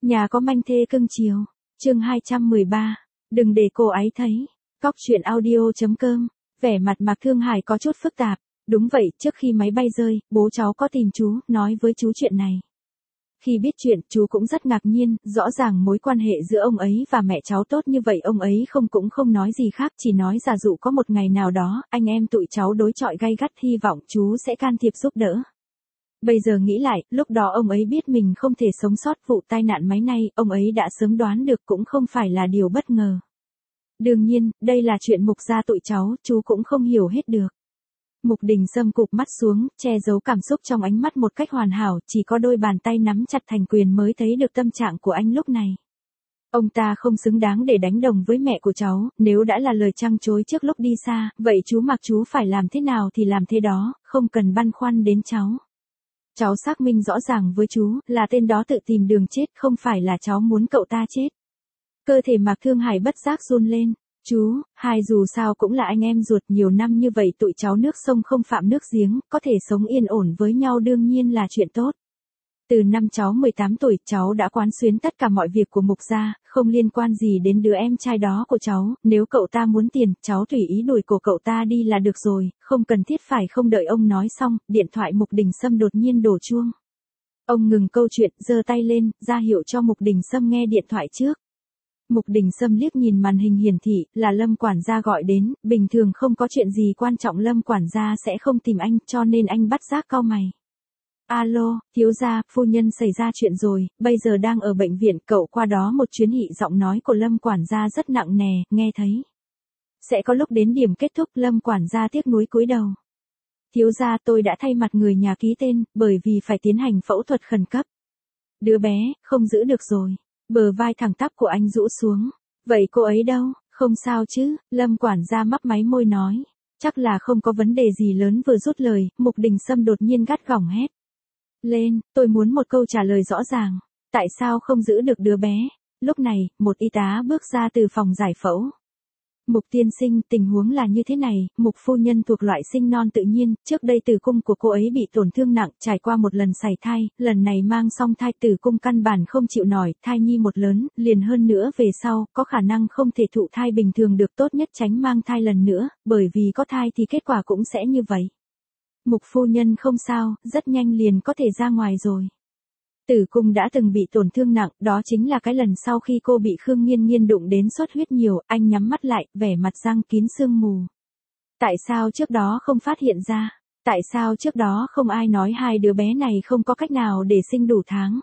Nhà có manh thê cưng chiều. Chương 213. Đừng để cô ấy thấy. Cóc truyện audio.com. Vẻ mặt Mạc Thương Hải có chút phức tạp. Đúng vậy, trước khi máy bay rơi, bố cháu có tìm chú, nói với chú chuyện này. Khi biết chuyện, chú cũng rất ngạc nhiên, rõ ràng mối quan hệ giữa ông ấy và mẹ cháu tốt như vậy, ông ấy cũng không nói gì khác, chỉ nói giả dụ có một ngày nào đó, anh em tụi cháu đối chọi gay gắt, hy vọng chú sẽ can thiệp giúp đỡ. Bây giờ nghĩ lại, lúc đó ông ấy biết mình không thể sống sót vụ tai nạn máy này, ông ấy đã sớm đoán được, cũng không phải là điều bất ngờ. Đương nhiên, đây là chuyện Mục gia tụi cháu, chú cũng không hiểu hết được. Mục Đình Sâm cụp mắt xuống, che giấu cảm xúc trong ánh mắt một cách hoàn hảo, chỉ có đôi bàn tay nắm chặt thành quyền mới thấy được tâm trạng của anh lúc này. Ông ta không xứng đáng để đánh đồng với mẹ của cháu, nếu đã là lời trăng chối trước lúc đi xa, vậy chú mặc chú phải làm thế nào thì làm thế đó, không cần băn khoăn đến cháu. Cháu xác minh rõ ràng với chú, là tên đó tự tìm đường chết, không phải là cháu muốn cậu ta chết. Cơ thể Mạc Thương Hải bất giác run lên. Chú, hai dù sao cũng là anh em ruột, nhiều năm như vậy tụi cháu nước sông không phạm nước giếng, có thể sống yên ổn với nhau đương nhiên là chuyện tốt. Từ năm cháu 18 tuổi, cháu đã quán xuyến tất cả mọi việc của Mục gia, không liên quan gì đến đứa em trai đó của cháu, nếu cậu ta muốn tiền, cháu tùy ý đuổi cổ cậu ta đi là được rồi, không cần thiết phải. Không đợi ông nói xong, điện thoại Mục Đình Sâm đột nhiên đổ chuông. Ông ngừng câu chuyện, giơ tay lên, ra hiệu cho Mục Đình Sâm nghe điện thoại trước. Mục Đình Sâm liếc nhìn màn hình hiển thị, là Lâm quản gia gọi đến, bình thường không có chuyện gì quan trọng Lâm quản gia sẽ không tìm anh, cho nên anh bắt giác cau mày. Alo, thiếu gia, phu nhân xảy ra chuyện rồi, bây giờ đang ở bệnh viện, cậu qua đó một chuyến. Hị giọng nói của Lâm quản gia rất nặng nề, nghe thấy. Sẽ có lúc đến điểm kết thúc. Lâm quản gia tiếc nuối cúi đầu. Thiếu gia, tôi đã thay mặt người nhà ký tên, bởi vì phải tiến hành phẫu thuật khẩn cấp. Đứa bé, không giữ được rồi. Bờ vai thẳng tắp của anh rũ xuống. Vậy cô ấy đâu? Không sao chứ? Lâm quản gia mấp máy môi nói. Chắc là không có vấn đề gì lớn. Vừa dứt lời, Mục Đình Sâm đột nhiên gắt gỏng hét lên, tôi muốn một câu trả lời rõ ràng. Tại sao không giữ được đứa bé? Lúc này, một y tá bước ra từ phòng giải phẫu. Mục tiên sinh, tình huống là như thế này, Mục phu nhân thuộc loại sinh non tự nhiên, trước đây tử cung của cô ấy bị tổn thương nặng, trải qua một lần sảy thai, lần này mang song thai, tử cung căn bản không chịu nổi, thai nhi một lớn, liền hơn nữa về sau, có khả năng không thể thụ thai bình thường được, tốt nhất tránh mang thai lần nữa, bởi vì có thai thì kết quả cũng sẽ như vậy. Mục phu nhân không sao, rất nhanh liền có thể ra ngoài rồi. Tử cung đã từng bị tổn thương nặng, đó chính là cái lần sau khi cô bị Khương Nghiên Nghiên đụng đến xuất huyết nhiều, anh nhắm mắt lại, vẻ mặt răng kín sương mù. Tại sao trước đó không phát hiện ra? Tại sao trước đó không ai nói hai đứa bé này không có cách nào để sinh đủ tháng?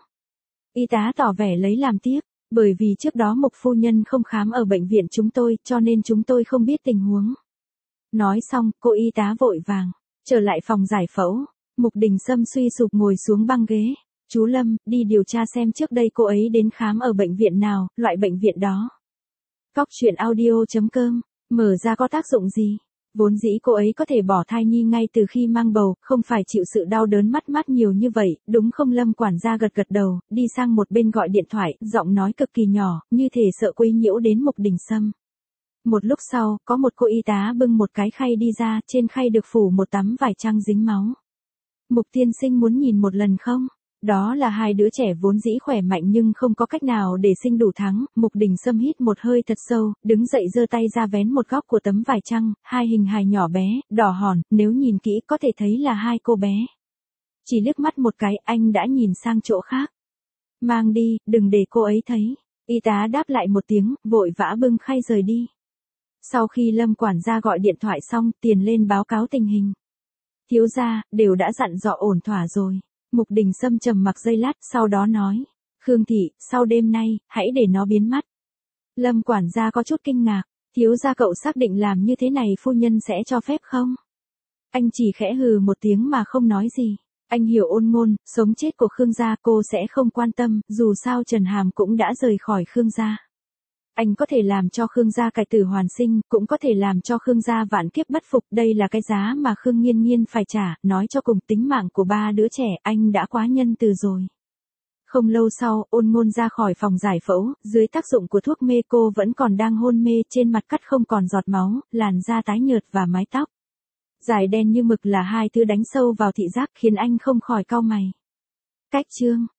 Y tá tỏ vẻ lấy làm tiếc, bởi vì trước đó Mục phu nhân không khám ở bệnh viện chúng tôi, cho nên chúng tôi không biết tình huống. Nói xong, cô y tá vội vàng trở lại phòng giải phẫu. Mục Đình Sâm suy sụp ngồi xuống băng ghế. Chú Lâm, đi điều tra xem trước đây cô ấy đến khám ở bệnh viện nào, loại bệnh viện đó. Cóc truyện audio.com. Mở ra có tác dụng gì? Vốn dĩ cô ấy có thể bỏ thai nhi ngay từ khi mang bầu, không phải chịu sự đau đớn mất mát nhiều như vậy, đúng không? Lâm quản gia gật gật đầu, đi sang một bên gọi điện thoại, giọng nói cực kỳ nhỏ, như thể sợ quấy nhiễu đến Mục Đình Sâm. Một lúc sau, có một cô y tá bưng một cái khay đi ra, trên khay được phủ một tấm vải trắng dính máu. Mục tiên sinh muốn nhìn một lần không? Đó là hai đứa trẻ vốn dĩ khỏe mạnh nhưng không có cách nào để sinh đủ tháng. Mục Đình Sâm hít một hơi thật sâu, đứng dậy giơ tay ra vén một góc của tấm vải trắng, hai hình hài nhỏ bé, đỏ hòn, nếu nhìn kỹ có thể thấy là hai cô bé. Chỉ liếc mắt một cái, anh đã nhìn sang chỗ khác. Mang đi, đừng để cô ấy thấy. Y tá đáp lại một tiếng, vội vã bưng khay rời đi. Sau khi Lâm quản gia gọi điện thoại xong, tiền lên báo cáo tình hình. Thiếu gia, đều đã dặn dò ổn thỏa rồi. Mục Đình Sâm trầm mặc giây lát, sau đó nói. Khương thị, sau đêm nay, hãy để nó biến mất. Lâm quản gia có chút kinh ngạc. Thiếu gia cậu xác định làm như thế này phu nhân sẽ cho phép không? Anh chỉ khẽ hừ một tiếng mà không nói gì. Anh hiểu ôn ngôn, sống chết của Khương gia cô sẽ không quan tâm, dù sao Trần Hàm cũng đã rời khỏi Khương gia. Anh có thể làm cho Khương gia cải tử hoàn sinh, cũng có thể làm cho Khương gia vạn kiếp bất phục, đây là cái giá mà Khương Nghiên Nghiên phải trả, nói cho cùng tính mạng của ba đứa trẻ, anh đã quá nhân từ rồi. Không lâu sau, ôn ngôn ra khỏi phòng giải phẫu, dưới tác dụng của thuốc mê cô vẫn còn đang hôn mê, trên mặt cắt không còn giọt máu, làn da tái nhợt và mái tóc dài đen như mực là hai thứ đánh sâu vào thị giác khiến anh không khỏi cau mày. Cách chương